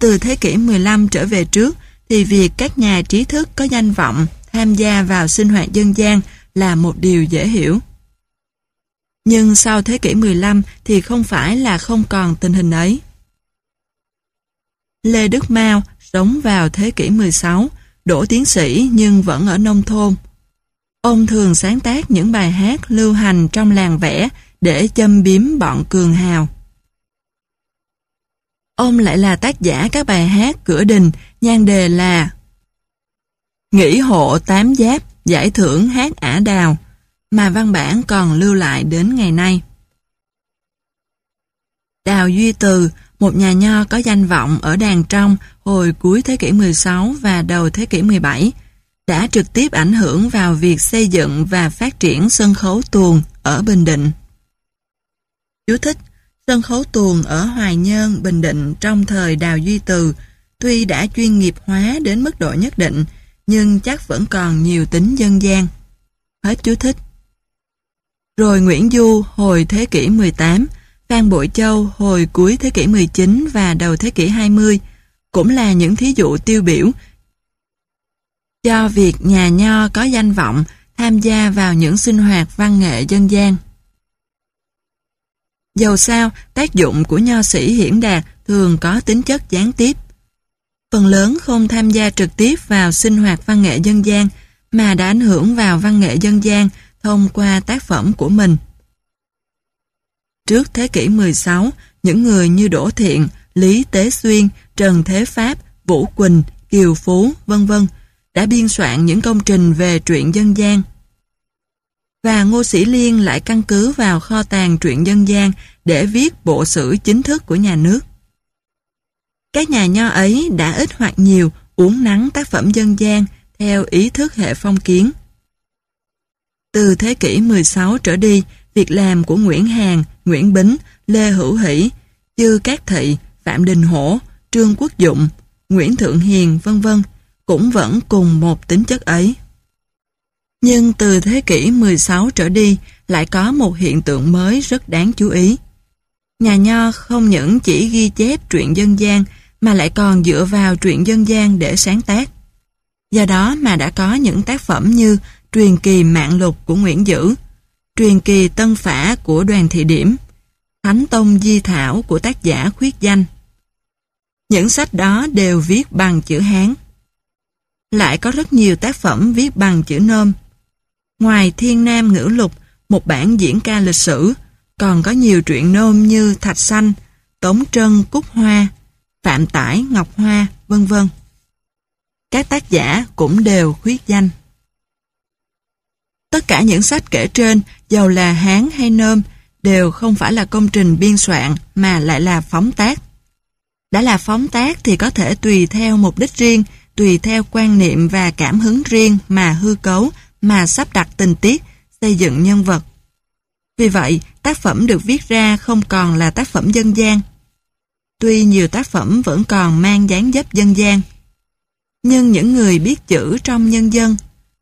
Từ thế kỷ 15 trở về trước thì việc các nhà trí thức có danh vọng tham gia vào sinh hoạt dân gian là một điều dễ hiểu. Nhưng sau thế kỷ 15 thì không phải là không còn tình hình ấy. Lê Đức Mao sống vào thế kỷ 16, đỗ tiến sĩ nhưng vẫn ở nông thôn. Ông thường sáng tác những bài hát lưu hành trong làng vẽ để châm biếm bọn cường hào. Ông lại là tác giả các bài hát cửa đình, nhan đề là Nghĩ hộ tám giáp, giải thưởng hát ả đào, mà văn bản còn lưu lại đến ngày nay. Đào Duy Từ, một nhà nho có danh vọng ở Đàn Trong hồi cuối thế kỷ 16 và đầu thế kỷ 17, đã trực tiếp ảnh hưởng vào việc xây dựng và phát triển sân khấu tuồng ở Bình Định. Chú thích: sân khấu tuồng ở Hoài Nhơn, Bình Định trong thời Đào Duy Từ tuy đã chuyên nghiệp hóa đến mức độ nhất định, nhưng chắc vẫn còn nhiều tính dân gian. Hết chú thích. Rồi Nguyễn Du hồi thế kỷ 18, Phan Bội Châu hồi cuối thế kỷ 19 và đầu thế kỷ 20 cũng là những thí dụ tiêu biểu cho việc nhà nho có danh vọng tham gia vào những sinh hoạt văn nghệ dân gian. Dầu sao, tác dụng của nho sĩ hiển đạt thường có tính chất gián tiếp. Phần lớn không tham gia trực tiếp vào sinh hoạt văn nghệ dân gian mà đã ảnh hưởng vào văn nghệ dân gian thông qua tác phẩm của mình. Trước thế kỷ 16, những người như Đỗ Thiện, Lý Tế Xuyên, Trần Thế Pháp, Vũ Quỳnh, Kiều Phú, v.v. đã biên soạn những công trình về truyện dân gian. Và Ngô Sĩ Liên lại căn cứ vào kho tàng truyện dân gian để viết bộ sử chính thức của nhà nước. Các nhà nho ấy đã ít hoặc nhiều uốn nắn tác phẩm dân gian theo ý thức hệ phong kiến. Từ thế kỷ 16 trở đi, việc làm của Nguyễn Hàn, Nguyễn Bính, Lê Hữu Hỷ, Chư Cát Thị, Phạm Đình Hổ, Trương Quốc Dụng, Nguyễn Thượng Hiền, v.v. cũng vẫn cùng một tính chất ấy. Nhưng từ thế kỷ 16 trở đi lại có một hiện tượng mới rất đáng chú ý. Nhà nho không những chỉ ghi chép truyện dân gian mà lại còn dựa vào truyện dân gian để sáng tác. Do đó mà đã có những tác phẩm như Truyền kỳ Mạng Lục của Nguyễn Dữ, Truyền kỳ Tân Phả của Đoàn Thị Điểm, Thánh Tông Di Thảo của tác giả Khuyết Danh. Những sách đó đều viết bằng chữ Hán. Lại có rất nhiều tác phẩm viết bằng chữ Nôm. Ngoài Thiên Nam Ngữ Lục, một bản diễn ca lịch sử, còn có nhiều truyện Nôm như Thạch Xanh, Tống Trân Cúc Hoa, Phạm Tải Ngọc Hoa, v.v. Các tác giả cũng đều khuyết danh. Tất cả những sách kể trên, dầu là Hán hay Nôm, đều không phải là công trình biên soạn mà lại là phóng tác. Đã là phóng tác thì có thể tùy theo mục đích riêng, tùy theo quan niệm và cảm hứng riêng mà hư cấu, mà sắp đặt tình tiết, xây dựng nhân vật. Vì vậy, tác phẩm được viết ra không còn là tác phẩm dân gian. Tuy nhiều tác phẩm vẫn còn mang dáng dấp dân gian, nhưng những người biết chữ trong nhân dân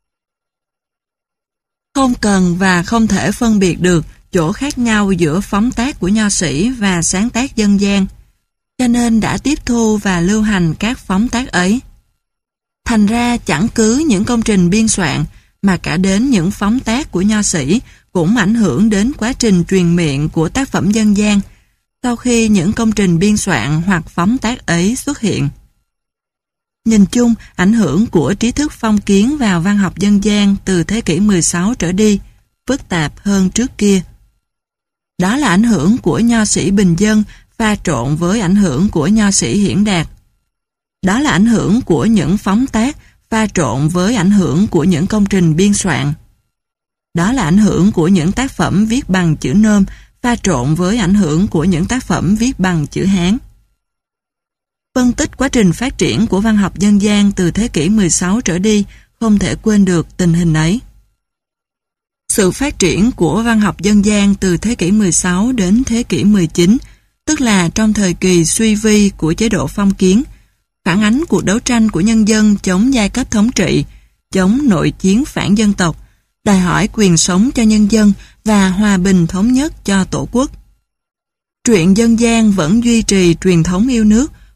không cần và không thể phân biệt được chỗ khác nhau giữa phóng tác của nho sĩ và sáng tác dân gian, cho nên đã tiếp thu và lưu hành các phóng tác ấy. Thành ra chẳng cứ những công trình biên soạn mà cả đến những phóng tác của nho sĩ cũng ảnh hưởng đến quá trình truyền miệng của tác phẩm dân gian sau khi những công trình biên soạn hoặc phóng tác ấy xuất hiện. Nhìn chung, ảnh hưởng của trí thức phong kiến vào văn học dân gian từ thế kỷ 16 trở đi phức tạp hơn trước kia. Đó là ảnh hưởng của nho sĩ bình dân pha trộn với ảnh hưởng của nho sĩ hiển đạt. Đó là ảnh hưởng của những phóng tác pha trộn với ảnh hưởng của những công trình biên soạn. Đó là ảnh hưởng của những tác phẩm viết bằng chữ Nôm pha trộn với ảnh hưởng của những tác phẩm viết bằng chữ Hán. Phân tích quá trình phát triển của văn học dân gian từ thế kỷ 16 trở đi không thể quên được tình hình ấy. Sự phát triển của văn học dân gian từ thế kỷ 16 đến thế kỷ 19, tức là trong thời kỳ suy vi của chế độ phong kiến, phản ánh cuộc đấu tranh của nhân dân chống giai cấp thống trị, chống nội chiến phản dân tộc, đòi hỏi quyền sống cho nhân dân và hòa bình thống nhất cho Tổ quốc. Truyện dân gian vẫn duy trì truyền thống yêu nước,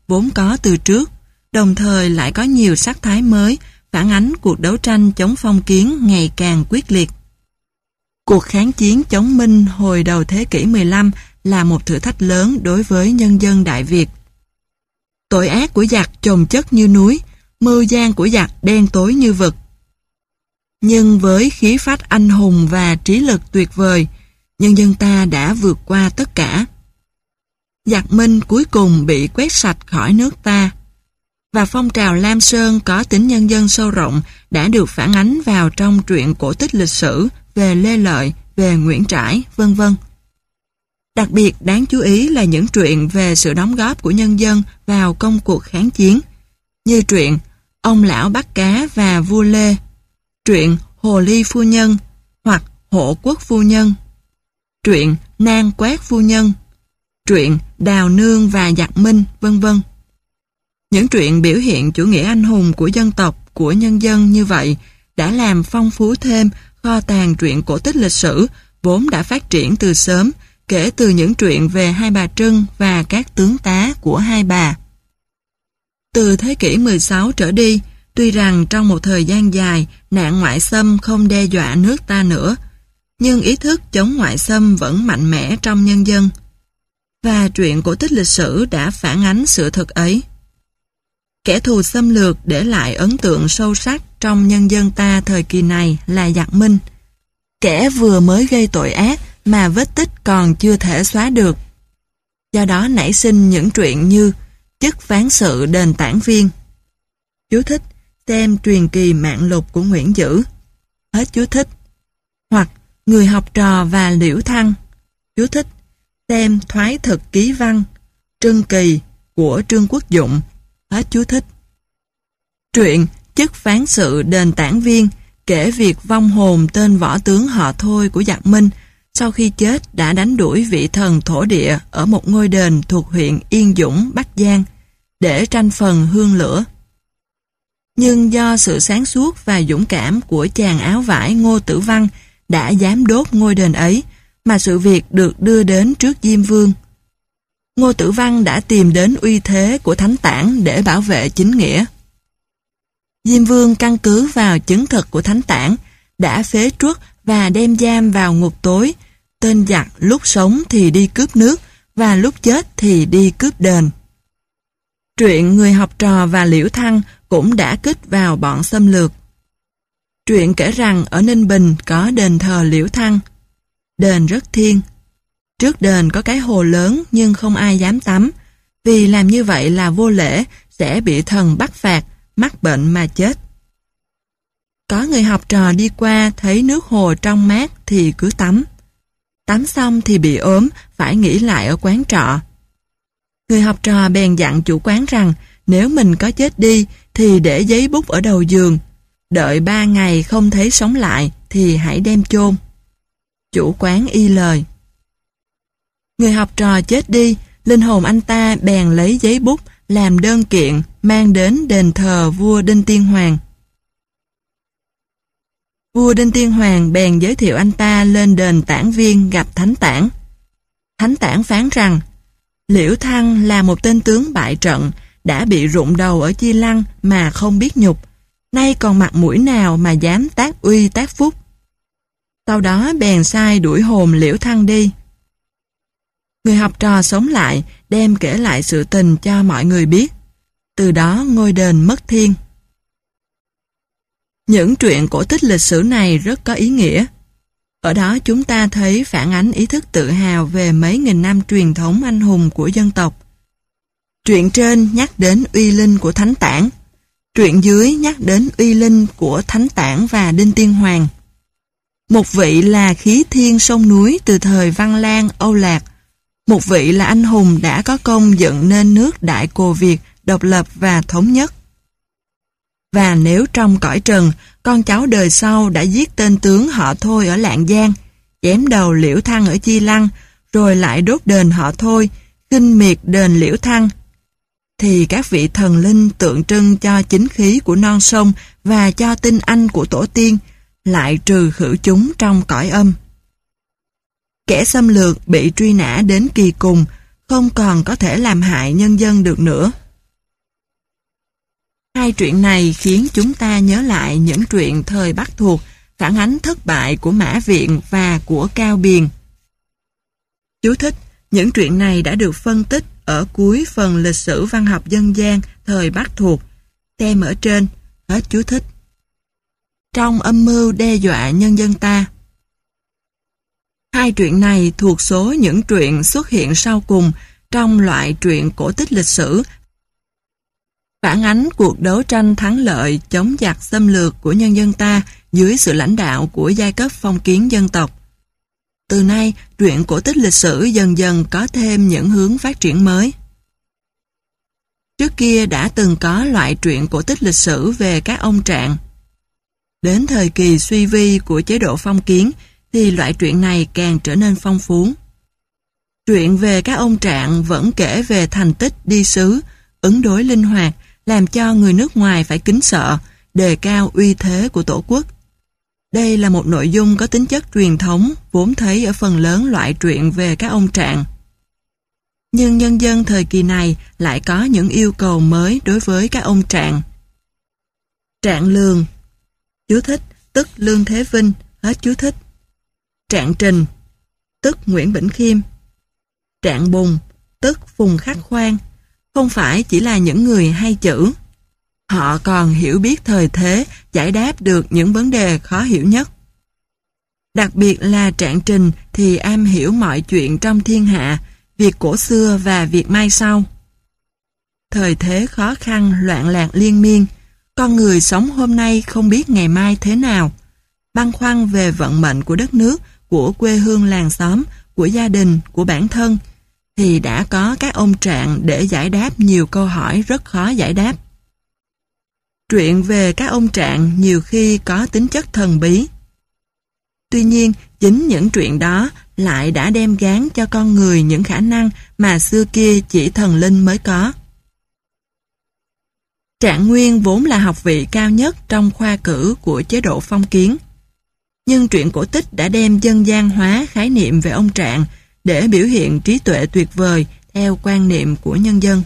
vốn có từ trước, đồng thời lại có nhiều sắc thái mới, phản ánh cuộc đấu tranh chống phong kiến ngày càng quyết liệt. Cuộc kháng chiến chống Minh hồi đầu thế kỷ 15 là một thử thách lớn đối với nhân dân Đại Việt. Tội ác của giặc chồng chất như núi, mưu gian của giặc đen tối như vực. Nhưng với khí phách anh hùng và trí lực tuyệt vời, nhân dân ta đã vượt qua tất cả. Giặc Minh cuối cùng bị quét sạch khỏi nước ta, và phong trào Lam Sơn có tính nhân dân sâu rộng đã được phản ánh vào trong truyện cổ tích lịch sử về Lê Lợi, về Nguyễn Trãi, vân vân. Đặc biệt đáng chú ý là những truyện về sự đóng góp của nhân dân vào công cuộc kháng chiến, như truyện Ông Lão Bắt Cá và Vua Lê, truyện Hồ Ly Phu Nhân hoặc Hộ Quốc Phu Nhân, truyện Nang Quét Phu Nhân, truyện Đào Nương và Giặc Minh, vân vân. Những truyện biểu hiện chủ nghĩa anh hùng của dân tộc, của nhân dân như vậy đã làm phong phú thêm kho tàng truyện cổ tích lịch sử vốn đã phát triển từ sớm, kể từ những truyện về Hai Bà Trưng và các tướng tá của Hai Bà. Từ thế kỷ 16 trở đi, tuy rằng trong một thời gian dài nạn ngoại xâm không đe dọa nước ta nữa, nhưng ý thức chống ngoại xâm vẫn mạnh mẽ trong nhân dân. Và truyện cổ tích lịch sử đã phản ánh sự thật ấy. Kẻ thù xâm lược để lại ấn tượng sâu sắc trong nhân dân ta thời kỳ này là giặc Minh. Kẻ vừa mới gây tội ác mà vết tích còn chưa thể xóa được. Do đó nảy sinh những truyện như Chức Phán Sự Đền Tản Viên. Chú thích: xem Truyền Kỳ Mạng Lục của Nguyễn Dữ. Hết chú thích. Hoặc Người Học Trò và Liễu Thăng. Chú thích: xem Thoái Thực Ký Văn, Trưng Kỳ của Trương Quốc Dụng. Hết chú thích. Truyện Chức Phán Sự Đền Tản Viên kể việc vong hồn tên võ tướng họ Thôi của giặc Minh sau khi chết đã đánh đuổi vị thần thổ địa ở một ngôi đền thuộc huyện Yên Dũng, Bắc Giang để tranh phần hương lửa. Nhưng do sự sáng suốt và dũng cảm của chàng áo vải Ngô Tử Văn đã dám đốt ngôi đền ấy mà sự việc được đưa đến trước Diêm Vương. Ngô Tử Văn đã tìm đến uy thế của Thánh Tản để bảo vệ chính nghĩa. Diêm Vương căn cứ vào chứng thực của Thánh Tản đã phế truất và đem giam vào ngục tối, tên giặc lúc sống thì đi cướp nước và lúc chết thì đi cướp đền. Truyện Người Học Trò và Liễu Thăng cũng đã kích vào bọn xâm lược. Truyện kể rằng ở Ninh Bình có đền thờ Liễu Thăng. Đền rất thiêng. Trước đền có cái hồ lớn nhưng không ai dám tắm, vì làm như vậy là vô lễ, sẽ bị thần bắt phạt, mắc bệnh mà chết. Có người học trò đi qua thấy nước hồ trong mát thì cứ tắm. Tắm xong thì bị ốm, phải nghỉ lại ở quán trọ. Người học trò bèn dặn chủ quán rằng nếu mình có chết đi thì để giấy bút ở đầu giường, đợi 3 ngày không thấy sống lại thì hãy đem chôn. Chủ quán y lời. Người học trò chết đi, linh hồn anh ta bèn lấy giấy bút làm đơn kiện mang đến đền thờ vua Đinh Tiên Hoàng. Vua Đinh Tiên Hoàng bèn giới thiệu anh ta lên đền Tản Viên gặp Thánh Tản. Thánh Tản phán rằng Liễu Thăng là một tên tướng bại trận, đã bị rụng đầu ở Chi Lăng mà không biết nhục, nay còn mặt mũi nào mà dám tác uy tác phúc. Sau đó bèn sai đuổi hồn Liễu Thăng đi. Người học trò sống lại, đem kể lại sự tình cho mọi người biết. Từ đó ngôi đền mất thiên. Những truyện cổ tích lịch sử này rất có ý nghĩa. Ở đó chúng ta thấy phản ánh ý thức tự hào về mấy nghìn năm truyền thống anh hùng của dân tộc. Truyện trên nhắc đến uy linh của Thánh Tản. Truyện dưới nhắc đến uy linh của Thánh Tản và Đinh Tiên Hoàng. Một vị là khí thiên sông núi từ thời Văn Lang, Âu Lạc. Một vị là anh hùng đã có công dựng nên nước Đại Cồ Việt độc lập và thống nhất. Và nếu trong cõi trần, con cháu đời sau đã giết tên tướng họ Thôi ở Lạng Giang, chém đầu Liễu Thăng ở Chi Lăng, rồi lại đốt đền họ Thôi, khinh miệt đền Liễu Thăng, thì các vị thần linh tượng trưng cho chính khí của non sông và cho tinh anh của tổ tiên, lại trừ khử chúng trong cõi âm. Kẻ xâm lược bị truy nã đến kỳ cùng, không còn có thể làm hại nhân dân được nữa. Hai truyện này khiến chúng ta nhớ lại những truyện thời Bắc thuộc, phản ánh thất bại của Mã Viện và của Cao Biền. Chú thích: những truyện này đã được phân tích ở cuối phần lịch sử văn học dân gian thời Bắc thuộc. Xem ở trên. Hết chú thích. Trong âm mưu đe dọa nhân dân ta. Hai truyện này thuộc số những truyện xuất hiện sau cùng trong loại truyện cổ tích lịch sử, phản ánh cuộc đấu tranh thắng lợi chống giặc xâm lược của nhân dân ta dưới sự lãnh đạo của giai cấp phong kiến dân tộc. Từ nay, truyện cổ tích lịch sử dần dần có thêm những hướng phát triển mới. Trước kia đã từng có loại truyện cổ tích lịch sử về các ông trạng. Đến thời kỳ suy vi của chế độ phong kiến thì loại truyện này càng trở nên phong phú. Truyện về các ông trạng vẫn kể về thành tích đi sứ, ứng đối linh hoạt, làm cho người nước ngoài phải kính sợ, đề cao uy thế của Tổ quốc. Đây là một nội dung có tính chất truyền thống, vốn thấy ở phần lớn loại truyện về các ông trạng. Nhưng nhân dân thời kỳ này lại có những yêu cầu mới đối với các ông trạng. Trạng Lương, chú thích, tức Lương Thế Vinh, hết chú thích. Trạng Trình, tức Nguyễn Bỉnh Khiêm. Trạng Bùng, tức Phùng Khắc Khoan, không phải chỉ là những người hay chữ. Họ còn hiểu biết thời thế, giải đáp được những vấn đề khó hiểu nhất. Đặc biệt là Trạng Trình thì am hiểu mọi chuyện trong thiên hạ, việc cổ xưa và việc mai sau. Thời thế khó khăn, loạn lạc liên miên, con người sống hôm nay không biết ngày mai thế nào, băn khoăn về vận mệnh của đất nước, của quê hương làng xóm, của gia đình, của bản thân, thì đã có các ông trạng để giải đáp nhiều câu hỏi rất khó giải đáp. Truyện về các ông trạng nhiều khi có tính chất thần bí. Tuy nhiên, chính những truyện đó lại đã đem gán cho con người những khả năng mà xưa kia chỉ thần linh mới có. Trạng Nguyên vốn là học vị cao nhất trong khoa cử của chế độ phong kiến. Nhưng truyện cổ tích đã đem dân gian hóa khái niệm về ông trạng để biểu hiện trí tuệ tuyệt vời theo quan niệm của nhân dân.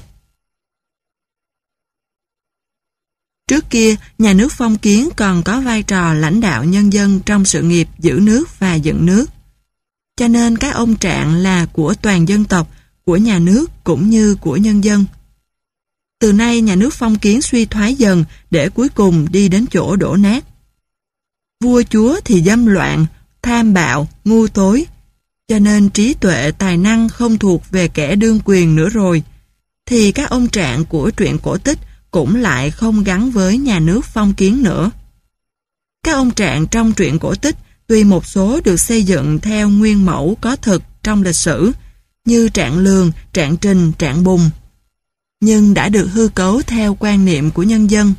Trước kia, nhà nước phong kiến còn có vai trò lãnh đạo nhân dân trong sự nghiệp giữ nước và dựng nước. Cho nên các ông trạng là của toàn dân tộc, của nhà nước cũng như của nhân dân. Từ nay nhà nước phong kiến suy thoái dần để cuối cùng đi đến chỗ đổ nát. Vua chúa thì dâm loạn, tham bạo, ngu tối, cho nên trí tuệ tài năng không thuộc về kẻ đương quyền nữa rồi, thì các ông trạng của truyện cổ tích cũng lại không gắn với nhà nước phong kiến nữa. Các ông trạng trong truyện cổ tích tuy một số được xây dựng theo nguyên mẫu có thực trong lịch sử, như Trạng Lương, Trạng Trình, Trạng Bùng, nhưng đã được hư cấu theo quan niệm của nhân dân.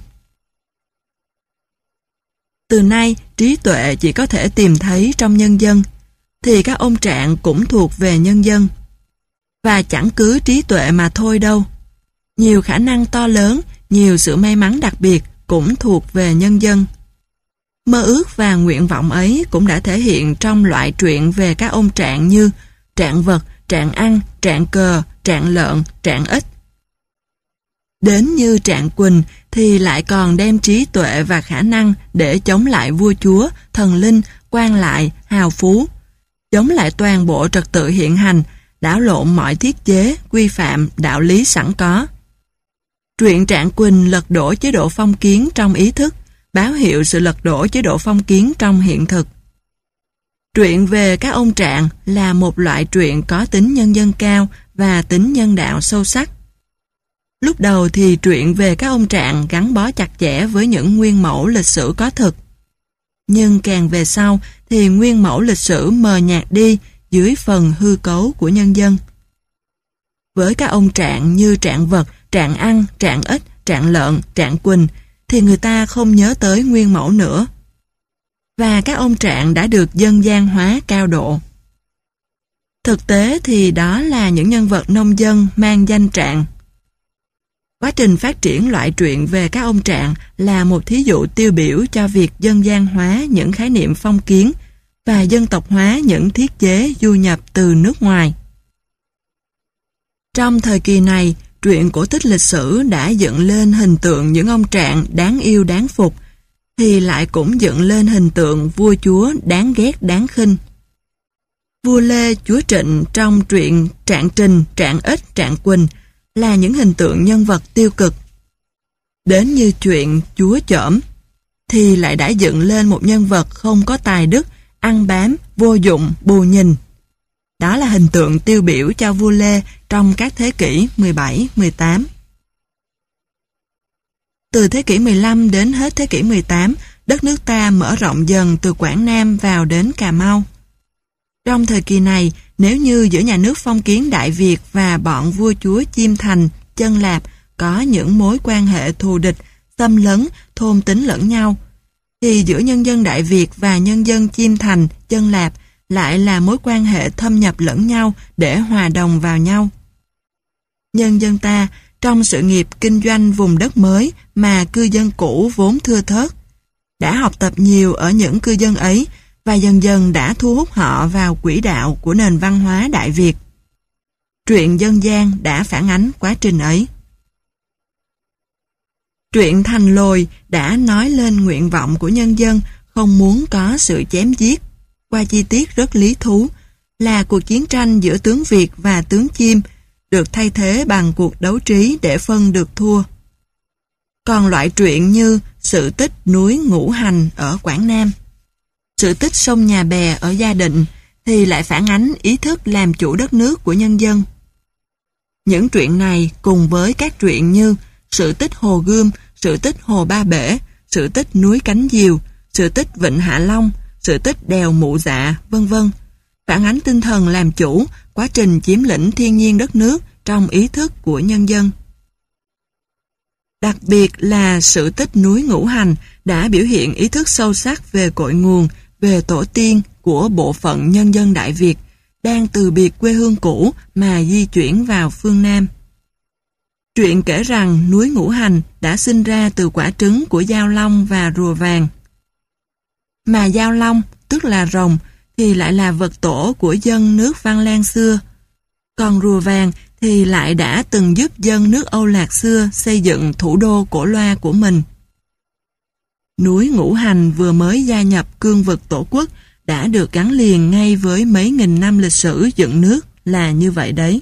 Từ nay, trí tuệ chỉ có thể tìm thấy trong nhân dân, thì các ông trạng cũng thuộc về nhân dân. Và chẳng cứ trí tuệ mà thôi đâu. Nhiều khả năng to lớn, nhiều sự may mắn đặc biệt cũng thuộc về nhân dân. Mơ ước và nguyện vọng ấy cũng đã thể hiện trong loại truyện về các ông trạng như Trạng Vật, Trạng Ăn, Trạng Cờ, Trạng Lợn, Trạng Ếch. Đến như Trạng Quỳnh thì lại còn đem trí tuệ và khả năng để chống lại vua chúa, thần linh, quan lại, hào phú, chống lại toàn bộ trật tự hiện hành, đảo lộn mọi thiết chế, quy phạm, đạo lý sẵn có. Truyện Trạng Quỳnh lật đổ chế độ phong kiến trong ý thức, báo hiệu sự lật đổ chế độ phong kiến trong hiện thực. Truyện về các ông trạng là một loại truyện có tính nhân dân cao và tính nhân đạo sâu sắc. Lúc đầu thì truyện về các ông trạng gắn bó chặt chẽ với những nguyên mẫu lịch sử có thực. Nhưng càng về sau thì nguyên mẫu lịch sử mờ nhạt đi dưới phần hư cấu của nhân dân. Với các ông trạng như Trạng Vật, Trạng Ăn, Trạng Ếch, Trạng Lợn, Trạng Quỳnh thì người ta không nhớ tới nguyên mẫu nữa. Và các ông trạng đã được dân gian hóa cao độ. Thực tế thì đó là những nhân vật nông dân mang danh trạng. Quá trình phát triển loại truyện về các ông trạng là một thí dụ tiêu biểu cho việc dân gian hóa những khái niệm phong kiến và dân tộc hóa những thiết chế du nhập từ nước ngoài. Trong thời kỳ này, truyện cổ tích lịch sử đã dựng lên hình tượng những ông trạng đáng yêu đáng phục, thì lại cũng dựng lên hình tượng vua chúa đáng ghét đáng khinh. Vua Lê, chúa Trịnh trong truyện Trạng Trình, Trạng Ích, Trạng Quỳnh là những hình tượng nhân vật tiêu cực. Đến như chuyện chúa Chởm thì lại đã dựng lên một nhân vật không có tài đức, ăn bám, vô dụng, bù nhìn. Đó là hình tượng tiêu biểu cho vua Lê trong các thế kỷ 17, 18. Từ thế kỷ 15 đến hết thế kỷ 18, đất nước ta mở rộng dần từ Quảng Nam vào đến Cà Mau. Trong thời kỳ này, nếu như giữa nhà nước phong kiến Đại Việt và bọn vua chúa Chiêm Thành, Chân Lạp có những mối quan hệ thù địch, xâm lấn, thôn tính lẫn nhau, thì giữa nhân dân Đại Việt và nhân dân Chiêm Thành, Chân Lạp lại là mối quan hệ thâm nhập lẫn nhau để hòa đồng vào nhau. Nhân dân ta, trong sự nghiệp kinh doanh vùng đất mới mà cư dân cũ vốn thưa thớt, đã học tập nhiều ở những cư dân ấy và dần dần đã thu hút họ vào quỹ đạo của nền văn hóa Đại Việt. Truyện dân gian đã phản ánh quá trình ấy. Truyện Thành Lồi đã nói lên nguyện vọng của nhân dân không muốn có sự chém giết, qua chi tiết rất lý thú là cuộc chiến tranh giữa tướng Việt và tướng Chiêm được thay thế bằng cuộc đấu trí để phân được thua. Còn loại truyện như Sự tích núi Ngũ Hành ở Quảng Nam, Sự tích sông Nhà Bè ở Gia Định thì lại phản ánh ý thức làm chủ đất nước của nhân dân. Những truyện này cùng với các truyện như Sự tích Hồ Gươm, Sự tích Hồ Ba Bể, Sự tích núi Cánh Diều, Sự tích Vịnh Hạ Long, Sự tích Đèo Mụ Dạ, vân vân, phản ánh tinh thần làm chủ, quá trình chiếm lĩnh thiên nhiên đất nước trong ý thức của nhân dân. Đặc biệt là Sự tích núi Ngũ Hành đã biểu hiện ý thức sâu sắc về cội nguồn, về tổ tiên của bộ phận nhân dân Đại Việt đang từ biệt quê hương cũ mà di chuyển vào phương Nam. Truyện kể rằng núi Ngũ Hành đã sinh ra từ quả trứng của dao long và rùa vàng. Mà dao long, tức là rồng, thì lại là vật tổ của dân nước Văn Lang xưa. Còn rùa vàng thì lại đã từng giúp dân nước Âu Lạc xưa xây dựng thủ đô Cổ Loa của mình. Núi Ngũ Hành vừa mới gia nhập cương vực tổ quốc đã được gắn liền ngay với mấy nghìn năm lịch sử dựng nước là như vậy đấy.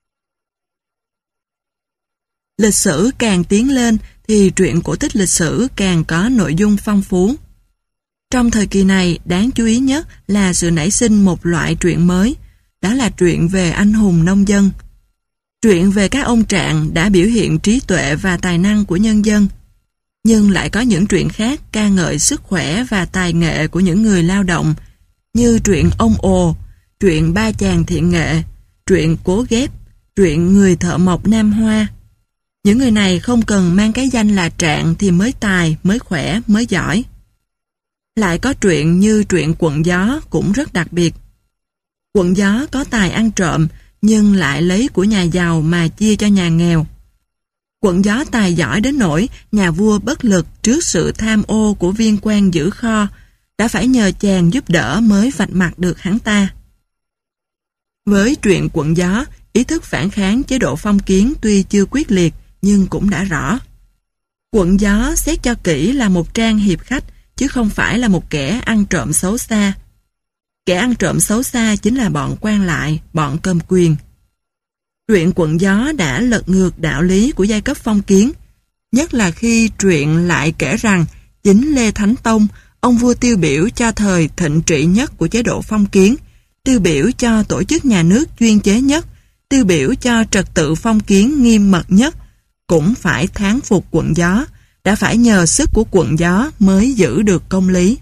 Lịch sử càng tiến lên thì truyện cổ tích lịch sử càng có nội dung phong phú. Trong thời kỳ này, đáng chú ý nhất là sự nảy sinh một loại truyện mới, đó là truyện về anh hùng nông dân. Truyện về các ông trạng đã biểu hiện trí tuệ và tài năng của nhân dân, nhưng lại có những truyện khác ca ngợi sức khỏe và tài nghệ của những người lao động, như truyện Ông Ồ, truyện Ba Chàng Thiện Nghệ, truyện Cố Ghép, truyện Người Thợ Mộc Nam Hoa. Những người này không cần mang cái danh là trạng thì mới tài, mới khỏe, mới giỏi. Lại có truyện như truyện Quận Gió cũng rất đặc biệt. Quận Gió có tài ăn trộm nhưng lại lấy của nhà giàu mà chia cho nhà nghèo. Quận Gió tài giỏi đến nỗi nhà vua bất lực trước sự tham ô của viên quan giữ kho, đã phải nhờ chàng giúp đỡ mới vạch mặt được hắn ta. Với truyện Quận Gió, ý thức phản kháng chế độ phong kiến tuy chưa quyết liệt nhưng cũng đã rõ. Quận Gió xét cho kỹ là một trang hiệp khách chứ không phải là một kẻ ăn trộm xấu xa. Kẻ ăn trộm xấu xa chính là bọn quan lại, bọn cầm quyền. Truyện Quận Gió đã lật ngược đạo lý của giai cấp phong kiến, nhất là khi truyện lại kể rằng chính Lê Thánh Tông, ông vua tiêu biểu cho thời thịnh trị nhất của chế độ phong kiến, tiêu biểu cho tổ chức nhà nước chuyên chế nhất, tiêu biểu cho trật tự phong kiến nghiêm mật nhất, cũng phải thán phục Quận Gió, đã phải nhờ sức của Quận Gió mới giữ được công lý.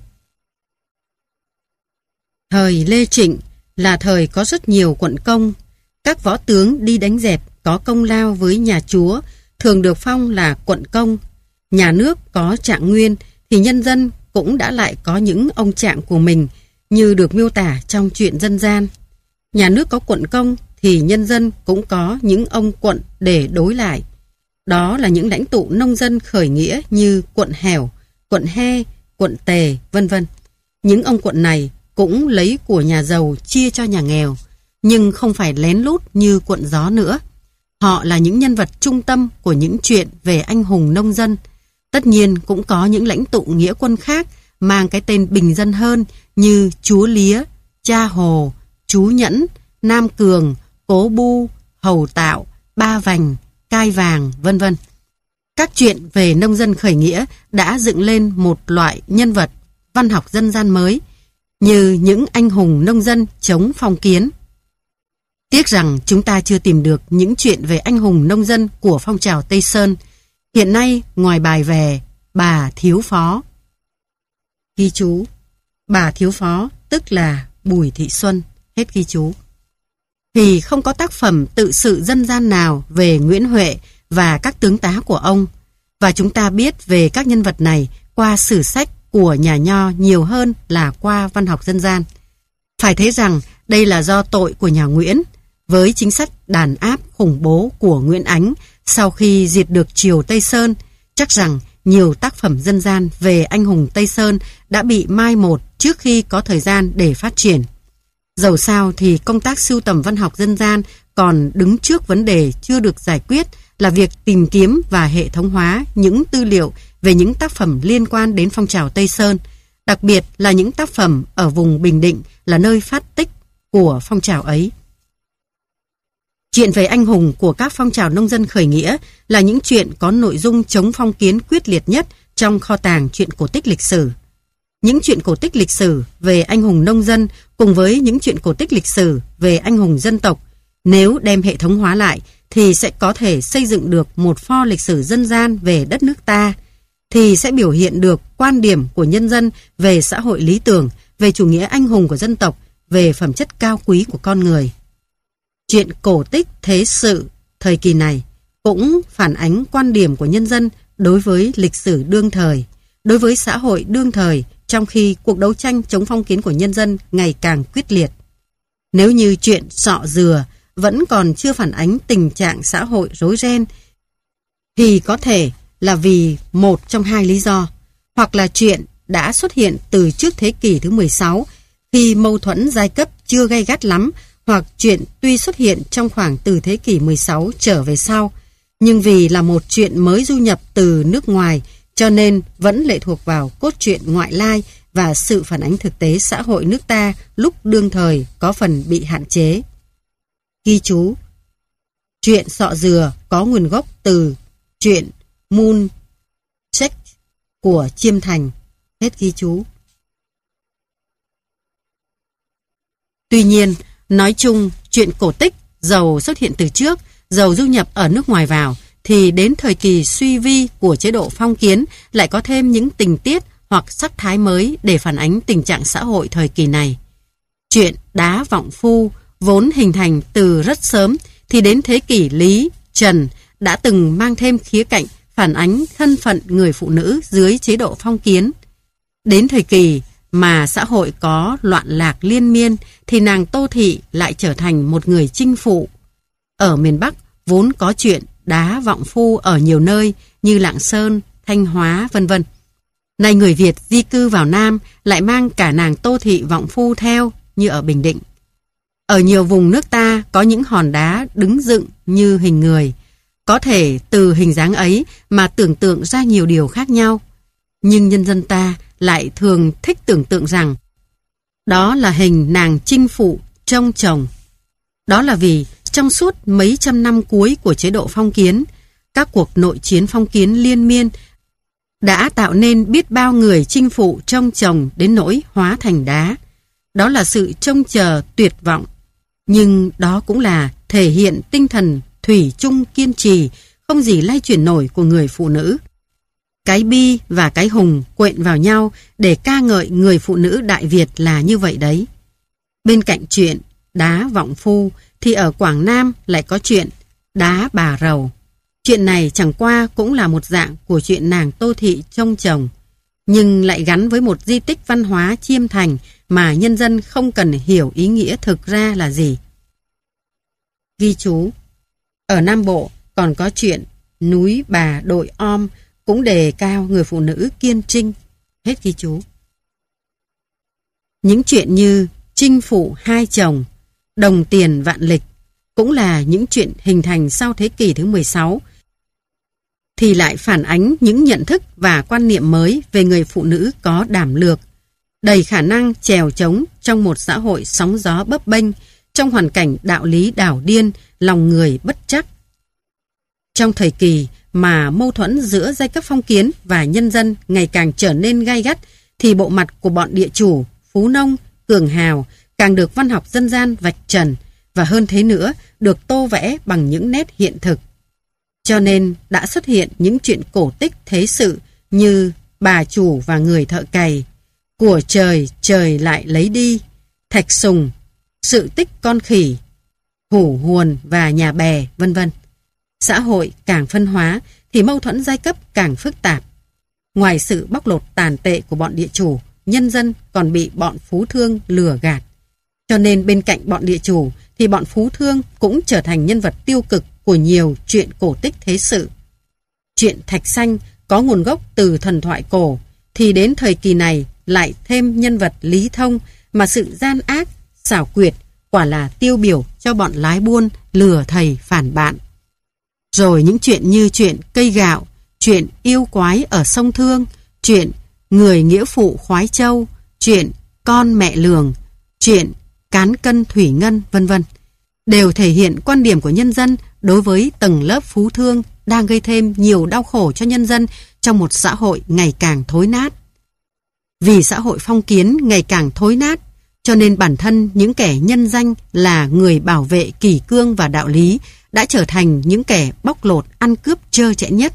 Thời Lê Trịnh là thời có rất nhiều quận công. Các võ tướng đi đánh dẹp có công lao với nhà chúa thường được phong là quận công. Nhà nước có trạng nguyên thì nhân dân cũng đã lại có những ông trạng của mình như được miêu tả trong truyện dân gian. Nhà nước có quận công thì nhân dân cũng có những ông quận để đối lại. Đó là những lãnh tụ nông dân khởi nghĩa như quận Hẻo, quận He, quận Tề, vân vân. Những ông quận này cũng lấy của nhà giàu chia cho nhà nghèo, nhưng không phải lén lút như quận Gió nữa. Họ là những nhân vật trung tâm của những chuyện về anh hùng nông dân. Tất nhiên cũng có những lãnh tụ nghĩa quân khác mang cái tên bình dân hơn như Chúa Lía, Cha Hồ, Chú Nhẫn, Nam Cường, Cố Bu, Hầu Tạo, Ba Vành, Cai Vàng, vân vân. Các chuyện về nông dân khởi nghĩa đã dựng lên một loại nhân vật văn học dân gian mới, như những anh hùng nông dân chống phong kiến. Tiếc rằng chúng ta chưa tìm được những chuyện về anh hùng nông dân của phong trào Tây Sơn. Hiện nay, ngoài bài về Bà Thiếu Phó. Ghi chú: Bà Thiếu Phó tức là Bùi Thị Xuân. Hết ghi chú. Thì không có tác phẩm tự sự dân gian nào về Nguyễn Huệ và các tướng tá của ông. Và chúng ta biết về các nhân vật này qua sử sách của nhà Nho nhiều hơn là qua văn học dân gian. Phải thấy rằng đây là do tội của nhà Nguyễn. Với chính sách đàn áp khủng bố của Nguyễn Ánh sau khi diệt được triều Tây Sơn, chắc rằng nhiều tác phẩm dân gian về anh hùng Tây Sơn đã bị mai một trước khi có thời gian để phát triển. Dầu sao thì công tác sưu tầm văn học dân gian còn đứng trước vấn đề chưa được giải quyết là việc tìm kiếm và hệ thống hóa những tư liệu về những tác phẩm liên quan đến phong trào Tây Sơn, đặc biệt là những tác phẩm ở vùng Bình Định là nơi phát tích của phong trào ấy. Chuyện về anh hùng của các phong trào nông dân khởi nghĩa là những chuyện có nội dung chống phong kiến quyết liệt nhất trong kho tàng truyện cổ tích lịch sử. Những chuyện cổ tích lịch sử về anh hùng nông dân cùng với những chuyện cổ tích lịch sử về anh hùng dân tộc, nếu đem hệ thống hóa lại thì sẽ có thể xây dựng được một pho lịch sử dân gian về đất nước ta, thì sẽ biểu hiện được quan điểm của nhân dân về xã hội lý tưởng, về chủ nghĩa anh hùng của dân tộc, về phẩm chất cao quý của con người. Chuyện cổ tích thế sự thời kỳ này cũng phản ánh quan điểm của nhân dân đối với lịch sử đương thời, đối với xã hội đương thời, trong khi cuộc đấu tranh chống phong kiến của nhân dân ngày càng quyết liệt. Nếu như chuyện Sọ Dừa vẫn còn chưa phản ánh tình trạng xã hội rối ren, thì có thể là vì một trong hai lý do, hoặc là chuyện đã xuất hiện từ trước thế kỷ thứ 16, khi mâu thuẫn giai cấp chưa gay gắt lắm, hoặc chuyện tuy xuất hiện trong khoảng từ thế kỷ 16 trở về sau, nhưng vì là một chuyện mới du nhập từ nước ngoài, cho nên vẫn lệ thuộc vào cốt truyện ngoại lai và sự phản ánh thực tế xã hội nước ta lúc đương thời có phần bị hạn chế. Ghi chú: Chuyện Sọ Dừa có nguồn gốc từ chuyện Moon Check của Chiêm Thành. Hết ghi chú. Tuy nhiên, nói chung, chuyện cổ tích dầu xuất hiện từ trước, dầu du nhập ở nước ngoài vào, thì đến thời kỳ suy vi của chế độ phong kiến lại có thêm những tình tiết hoặc sắc thái mới để phản ánh tình trạng xã hội thời kỳ này. Chuyện Đá Vọng Phu vốn hình thành từ rất sớm, thì đến thế kỷ Lý, Trần đã từng mang thêm khía cạnh phản ánh thân phận người phụ nữ dưới chế độ phong kiến. Đến thời kỳ mà xã hội có loạn lạc liên miên, thì nàng Tô Thị lại trở thành một người chinh phụ. Ở miền Bắc vốn có chuyện Đá Vọng Phu ở nhiều nơi như Lạng Sơn, Thanh Hóa, vân vân. Nay người Việt di cư vào Nam lại mang cả nàng Tô Thị Vọng Phu theo, như ở Bình Định. Ở nhiều vùng nước ta có những hòn đá đứng dựng như hình người. Có thể từ hình dáng ấy mà tưởng tượng ra nhiều điều khác nhau. Nhưng nhân dân ta lại thường thích tưởng tượng rằng đó là hình nàng chinh phụ trông chồng. Đó là vì trong suốt mấy trăm năm cuối của chế độ phong kiến, các cuộc nội chiến phong kiến liên miên đã tạo nên biết bao người chinh phụ trông chồng đến nỗi hóa thành đá. Đó là sự trông chờ tuyệt vọng, nhưng đó cũng là thể hiện tinh thần thủy chung kiên trì, không gì lay chuyển nổi của người phụ nữ. Cái bi và cái hùng quện vào nhau để ca ngợi người phụ nữ Đại Việt là như vậy đấy. Bên cạnh chuyện Đá Vọng Phu thì ở Quảng Nam lại có chuyện Đá Bà Rầu. Chuyện này chẳng qua cũng là một dạng của chuyện nàng Tô Thị trông chồng, nhưng lại gắn với một di tích văn hóa Chiêm Thành mà nhân dân không cần hiểu ý nghĩa thực ra là gì. Ghi chú: Ở Nam Bộ còn có chuyện Núi Bà Đội Om, cũng đề cao người phụ nữ kiên trinh. Hết ghi chú. Những chuyện như Chinh Phụ Hai Chồng, Đồng Tiền Vạn Lịch cũng là những chuyện hình thành sau thế kỷ thứ 16, thì lại phản ánh những nhận thức và quan niệm mới về người phụ nữ có đảm lược, đầy khả năng chèo chống trong một xã hội sóng gió bấp bênh, trong hoàn cảnh đạo lý đảo điên, lòng người bất trắc. Trong thời kỳ mà mâu thuẫn giữa giai cấp phong kiến và nhân dân ngày càng trở nên gay gắt, thì bộ mặt của bọn địa chủ, phú nông, cường hào càng được văn học dân gian vạch trần, và hơn thế nữa được tô vẽ bằng những nét hiện thực. Cho nên đã xuất hiện những chuyện cổ tích thế sự như Bà chủ và người thợ cày, Của trời trời lại lấy đi, Thạch sùng, Sự tích con khỉ, Hủ huồn và nhà bè, vân vân. Xã hội càng phân hóa thì mâu thuẫn giai cấp càng phức tạp. Ngoài sự bóc lột tàn tệ của bọn địa chủ, nhân dân còn bị bọn phú thương lừa gạt. Cho nên bên cạnh bọn địa chủ thì bọn phú thương cũng trở thành nhân vật tiêu cực của nhiều chuyện cổ tích thế sự. Chuyện Thạch Sanh có nguồn gốc từ thần thoại cổ, thì đến thời kỳ này lại thêm nhân vật Lý Thông, mà sự gian ác, xảo quyệt quả là tiêu biểu cho bọn lái buôn lừa thầy phản bạn. Rồi những chuyện như chuyện Cây Gạo, chuyện Yêu Quái ở Sông Thương, chuyện Người Nghĩa Phụ Khoái Châu, chuyện Con Mẹ Lường, chuyện Cán Cân Thủy Ngân, vân vân, đều thể hiện quan điểm của nhân dân đối với tầng lớp phú thương đang gây thêm nhiều đau khổ cho nhân dân trong một xã hội ngày càng thối nát. Vì xã hội phong kiến ngày càng thối nát, cho nên bản thân những kẻ nhân danh là người bảo vệ kỷ cương và đạo lý đã trở thành những kẻ bóc lột ăn cướp trơ trẽn nhất.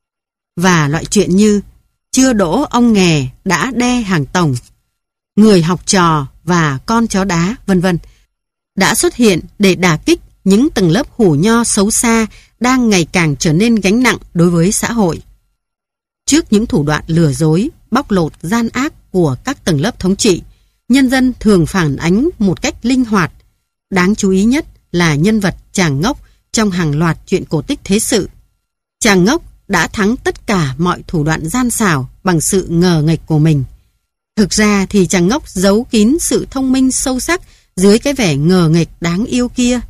Và loại chuyện như Chưa đỗ ông nghè đã đe hàng tổng, Người học trò và Con chó đá, vân vân, đã xuất hiện để đả kích những tầng lớp hủ nho xấu xa đang ngày càng trở nên gánh nặng đối với xã hội. Trước những thủ đoạn lừa dối, bóc lột gian ác của các tầng lớp thống trị, nhân dân thường phản ánh một cách linh hoạt. Đáng chú ý nhất là nhân vật Chàng Ngốc trong hàng loạt chuyện cổ tích thế sự. Chàng Ngốc đã thắng tất cả mọi thủ đoạn gian xảo bằng sự ngờ nghệch của mình. Thực ra thì Chàng Ngốc giấu kín sự thông minh sâu sắc dưới cái vẻ ngờ nghệch đáng yêu kia.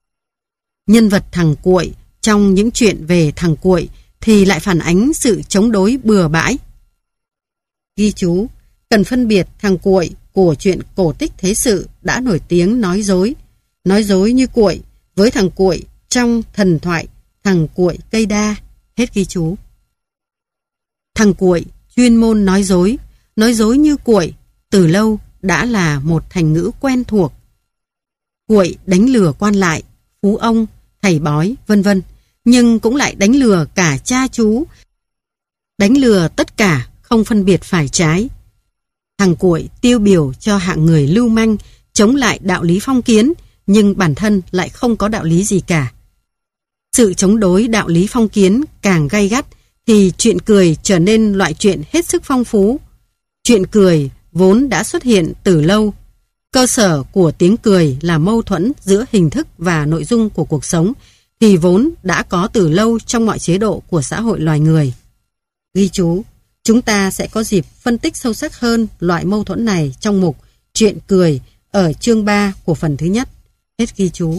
Nhân vật thằng Cuội trong những chuyện về thằng Cuội thì lại phản ánh sự chống đối bừa bãi. Ghi chú, cần phân biệt thằng Cuội của chuyện cổ tích thế sự đã nổi tiếng nói dối như Cuội với thằng Cuội trong thần thoại Thằng Cuội Cây Đa. Hết ghi chú. Thằng Cuội chuyên môn nói dối như Cuội từ lâu đã là một thành ngữ quen thuộc. Cuội đánh lừa quan lại, phú ông, thầy bói, vân vân, nhưng cũng lại đánh lừa cả cha chú, đánh lừa tất cả không phân biệt phải trái. Thằng Cuội tiêu biểu cho hạng người lưu manh, chống lại đạo lý phong kiến, nhưng bản thân lại không có đạo lý gì cả. Sự chống đối đạo lý phong kiến càng gay gắt thì chuyện cười trở nên loại chuyện hết sức phong phú. Chuyện cười vốn đã xuất hiện từ lâu. Cơ sở của tiếng cười là mâu thuẫn giữa hình thức và nội dung của cuộc sống thì vốn đã có từ lâu trong mọi chế độ của xã hội loài người. Ghi chú, chúng ta sẽ có dịp phân tích sâu sắc hơn loại mâu thuẫn này trong mục Chuyện cười ở chương 3 của phần thứ nhất. Hết ghi chú.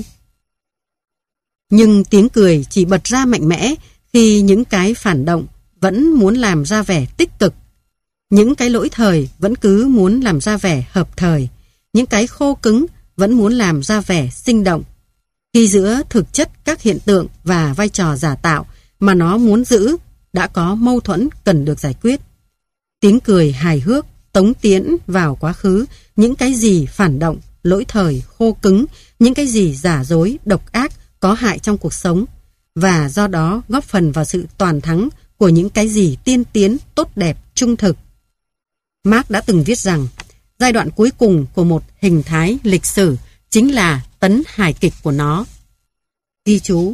Nhưng tiếng cười chỉ bật ra mạnh mẽ khi những cái phản động vẫn muốn làm ra vẻ tích cực, những cái lỗi thời vẫn cứ muốn làm ra vẻ hợp thời, những cái khô cứng vẫn muốn làm ra vẻ sinh động. Khi giữa thực chất các hiện tượng và vai trò giả tạo mà nó muốn giữ đã có mâu thuẫn cần được giải quyết. Tiếng cười hài hước tống tiến vào quá khứ những cái gì phản động, lỗi thời, khô cứng, những cái gì giả dối, độc ác, có hại trong cuộc sống, và do đó góp phần vào sự toàn thắng của những cái gì tiên tiến, tốt đẹp, trung thực. Marx đã từng viết rằng giai đoạn cuối cùng của một hình thái lịch sử chính là tấn hài kịch của nó. Ghi chú,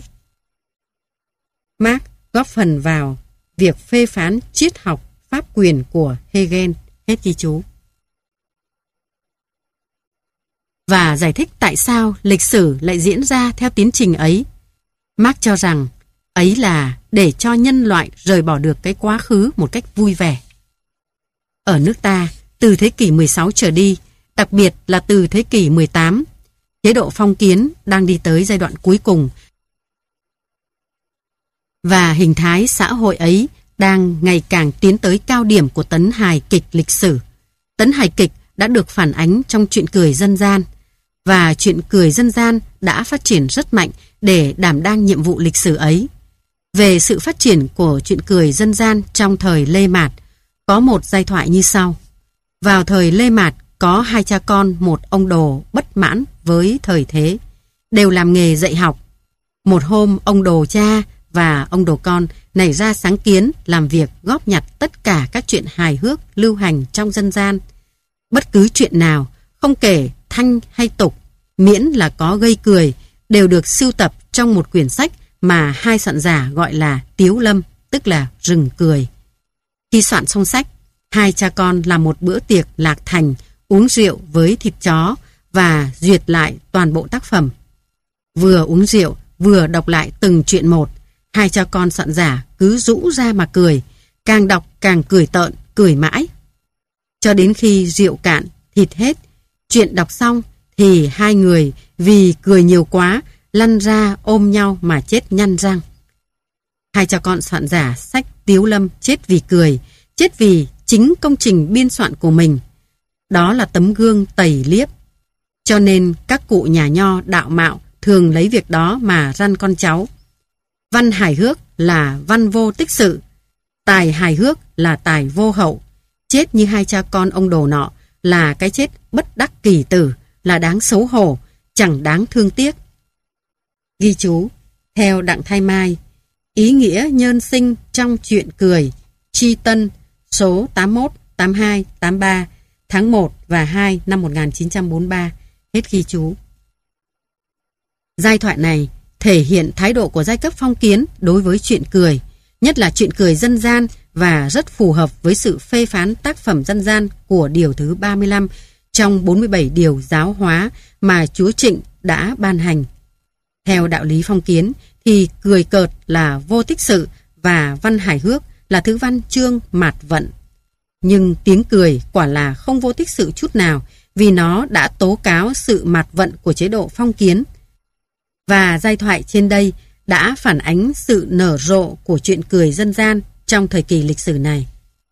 Marx góp phần vào việc phê phán triết học pháp quyền của Hegel. Hết ghi chú. Và giải thích tại sao lịch sử lại diễn ra theo tiến trình ấy. Marx cho rằng ấy là để cho nhân loại rời bỏ được cái quá khứ một cách vui vẻ. Ở nước ta, từ thế kỷ 16 trở đi, đặc biệt là từ thế kỷ 18, Chế độ phong kiến đang đi tới giai đoạn cuối cùng và hình thái xã hội ấy đang ngày càng tiến tới cao điểm của tấn hài kịch lịch sử. Tấn hài kịch đã được phản ánh trong truyện cười dân gian và truyện cười dân gian đã phát triển rất mạnh để đảm đang nhiệm vụ lịch sử ấy. Về sự phát triển của truyện cười dân gian trong thời Lê Mạt, có một giai thoại như sau. Vào thời Lê Mạt có hai cha con một ông đồ bất mãn với thời thế, đều làm nghề dạy học. Một hôm ông đồ cha và ông đồ con nảy ra sáng kiến làm việc góp nhặt tất cả các chuyện hài hước lưu hành trong dân gian. Bất cứ chuyện nào, không kể thanh hay tục, miễn là có gây cười, đều được sưu tập trong một quyển sách mà hai soạn giả gọi là Tiếu Lâm, tức là rừng cười. Khi soạn xong sách, hai cha con làm một bữa tiệc lạc thành, uống rượu với thịt chó và duyệt lại toàn bộ tác phẩm. Vừa uống rượu, vừa đọc lại từng chuyện một, hai cha con soạn giả cứ rũ ra mà cười, càng đọc càng cười tợn, cười mãi. Cho đến khi rượu cạn, thịt hết, chuyện đọc xong thì hai người vì cười nhiều quá lăn ra ôm nhau mà chết nhăn răng. Hai cha con soạn giả sách Tiếu Lâm chết vì cười, chết vì chính công trình biên soạn của mình. Đó là tấm gương tẩy liếp. Cho nên các cụ nhà nho đạo mạo thường lấy việc đó mà răn con cháu. Văn hài hước là văn vô tích sự, tài hài hước là tài vô hậu. Chết như hai cha con ông đồ nọ là cái chết bất đắc kỳ tử, là đáng xấu hổ, chẳng đáng thương tiếc. Ghi chú, theo Đặng Thái Mai, ý nghĩa nhân sinh trong truyện cười, Tri Tân, số 81, 82, 83, tháng 1 và 2 năm 1943, hết ghi chú. Giai thoại này thể hiện thái độ của giai cấp phong kiến đối với truyện cười, nhất là truyện cười dân gian, và rất phù hợp với sự phê phán tác phẩm dân gian của điều thứ 35 trong 47 điều giáo hóa mà Chúa Trịnh đã ban hành. Theo đạo lý phong kiến thì cười cợt là vô tích sự và văn hài hước là thứ văn chương mạt vận. Nhưng tiếng cười quả là không vô tích sự chút nào, vì nó đã tố cáo sự mạt vận của chế độ phong kiến. Và giai thoại trên đây đã phản ánh sự nở rộ của truyện cười dân gian trong thời kỳ lịch sử này.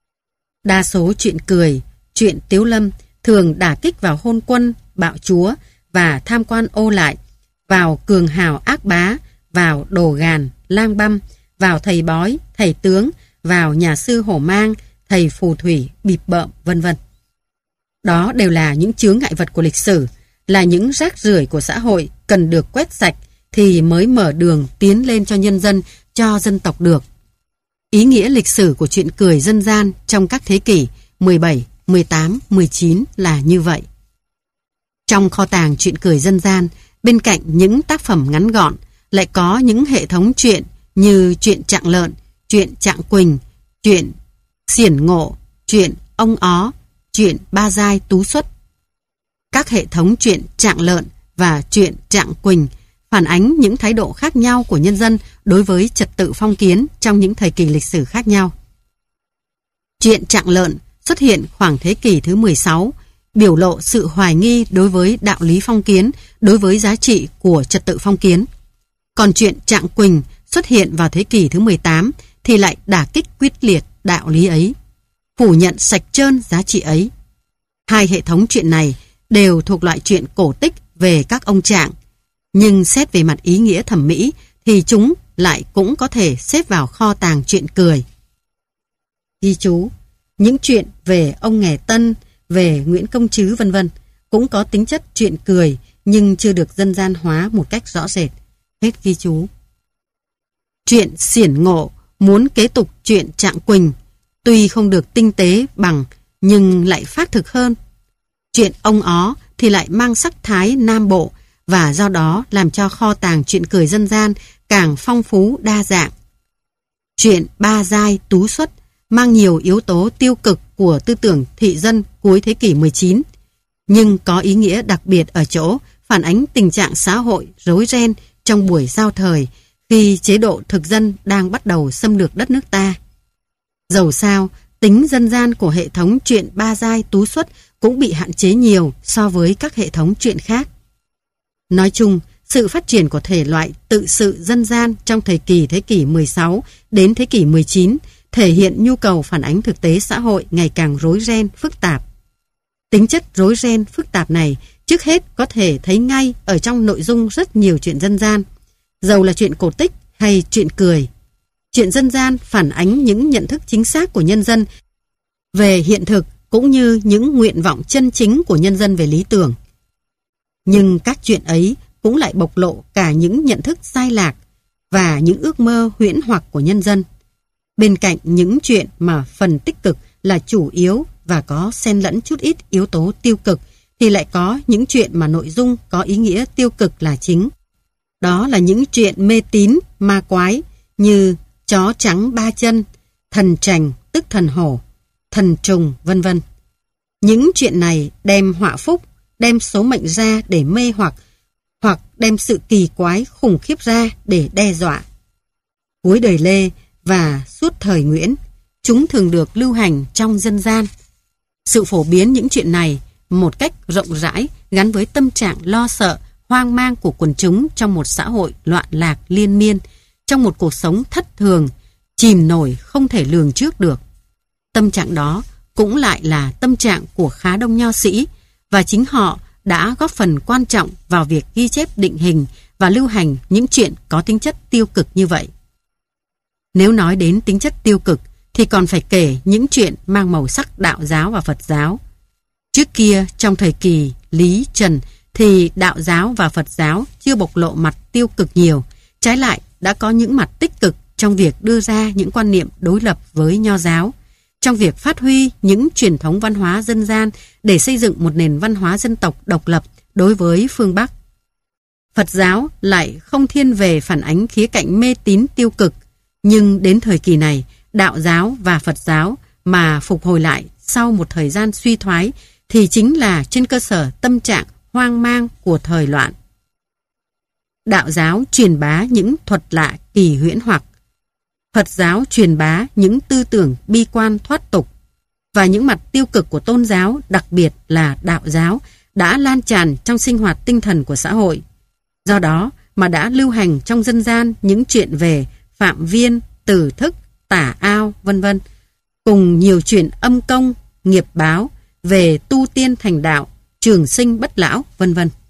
Đa số truyện cười, truyện Tiếu Lâm thường đả kích vào hôn quân, bạo chúa và tham quan ô lại, vào cường hào ác bá, vào đồ gàn, lang băm, vào thầy bói, thầy tướng, vào nhà sư hổ mang, thầy phù thủy, bịp bợm, vân vân. Đó đều là những chướng ngại vật của lịch sử, là những rác rưởi của xã hội cần được quét sạch thì mới mở đường tiến lên cho nhân dân, cho dân tộc được. Ý nghĩa lịch sử của truyện cười dân gian trong các thế kỷ 17, 18, 19 là như vậy. Trong kho tàng truyện cười dân gian, bên cạnh những tác phẩm ngắn gọn, lại có những hệ thống truyện như truyện Trạng Lợn, truyện Trạng Quỳnh, truyện Xiển Ngộ, truyện Ông Ó, truyện Ba Giai Tú Xuất. Các hệ thống truyện Trạng Lợn và truyện Trạng Quỳnh phản ánh những thái độ khác nhau của nhân dân đối với trật tự phong kiến trong những thời kỳ lịch sử khác nhau. Truyện Trạng Lợn xuất hiện khoảng thế kỷ thứ 16, biểu lộ sự hoài nghi đối với đạo lý phong kiến, đối với giá trị của trật tự phong kiến. Còn truyện Trạng Quỳnh xuất hiện vào thế kỷ thứ 18 thì lại đả kích quyết liệt đạo lý ấy, phủ nhận sạch trơn giá trị ấy. Hai hệ thống truyện này đều thuộc loại truyện cổ tích về các ông trạng, nhưng xét về mặt ý nghĩa thẩm mỹ thì chúng lại cũng có thể xếp vào kho tàng truyện cười. Ghi chú, những chuyện về ông Nghè Tân, về Nguyễn Công Trứ vân vân cũng có tính chất truyện cười nhưng chưa được dân gian hóa một cách rõ rệt. Hết ghi chú. Truyện Xiển Ngộ muốn kế tục truyện Trạng Quỳnh, tuy không được tinh tế bằng nhưng lại phát thực hơn. Truyện Ông Ó thì lại mang sắc thái Nam Bộ và do đó làm cho kho tàng truyện cười dân gian càng phong phú đa dạng. Truyện Ba Giai Tú Xuất mang nhiều yếu tố tiêu cực của tư tưởng thị dân cuối thế kỷ 19, nhưng có ý nghĩa đặc biệt ở chỗ phản ánh tình trạng xã hội rối ren trong buổi giao thời khi chế độ thực dân đang bắt đầu xâm lược đất nước ta. Dầu sao, tính dân gian của hệ thống truyện Ba Giai Tú Xuất cũng bị hạn chế nhiều so với các hệ thống truyện khác. Nói chung, sự phát triển của thể loại tự sự dân gian trong thế kỷ 16 đến thế kỷ 19 thể hiện nhu cầu phản ánh thực tế xã hội ngày càng rối ren, phức tạp. Tính chất rối ren, phức tạp này trước hết có thể thấy ngay ở trong nội dung rất nhiều chuyện dân gian, dầu là chuyện cổ tích hay chuyện cười. Chuyện dân gian phản ánh những nhận thức chính xác của nhân dân về hiện thực cũng như những nguyện vọng chân chính của nhân dân về lý tưởng. Nhưng các chuyện ấy cũng lại bộc lộ cả những nhận thức sai lạc và những ước mơ huyễn hoặc của nhân dân. Bên cạnh những chuyện mà phần tích cực là chủ yếu và có xen lẫn chút ít yếu tố tiêu cực, thì lại có những chuyện mà nội dung có ý nghĩa tiêu cực là chính. Đó là những chuyện mê tín, ma quái như chó trắng ba chân, thần trành tức thần hổ, thần trùng vân vân. Những chuyện này đem họa phúc, đem số mệnh ra để mê hoặc đem sự kỳ quái khủng khiếp ra để đe dọa. Cuối đời Lê và suốt thời Nguyễn, chúng thường được lưu hành trong dân gian. Sự phổ biến những chuyện này một cách rộng rãi gắn với tâm trạng lo sợ, hoang mang của quần chúng trong một xã hội loạn lạc liên miên, trong một cuộc sống thất thường, chìm nổi không thể lường trước được. Tâm trạng đó cũng lại là tâm trạng của khá đông nho sĩ, và chính họ đã góp phần quan trọng vào việc ghi chép định hình và lưu hành những chuyện có tính chất tiêu cực như vậy. Nếu nói đến tính chất tiêu cực thì còn phải kể những chuyện mang màu sắc đạo giáo và Phật giáo. Trước kia trong thời kỳ Lý Trần thì đạo giáo và Phật giáo chưa bộc lộ mặt tiêu cực nhiều, trái lại đã có những mặt tích cực trong việc đưa ra những quan niệm đối lập với nho giáo, trong việc phát huy những truyền thống văn hóa dân gian để xây dựng một nền văn hóa dân tộc độc lập đối với phương Bắc. Phật giáo lại không thiên về phản ánh khía cạnh mê tín tiêu cực, nhưng đến thời kỳ này, đạo giáo và Phật giáo mà phục hồi lại sau một thời gian suy thoái thì chính là trên cơ sở tâm trạng hoang mang của thời loạn. Đạo giáo truyền bá những thuật lạ kỳ huyễn hoặc, Phật giáo truyền bá những tư tưởng bi quan thoát tục, và những mặt tiêu cực của tôn giáo, đặc biệt là đạo giáo, đã lan tràn trong sinh hoạt tinh thần của xã hội. Do đó mà đã lưu hành trong dân gian những chuyện về phạm viên, tử thức, tả ao, vân vân, cùng nhiều chuyện âm công, nghiệp báo, về tu tiên thành đạo, trường sinh bất lão, vân vân.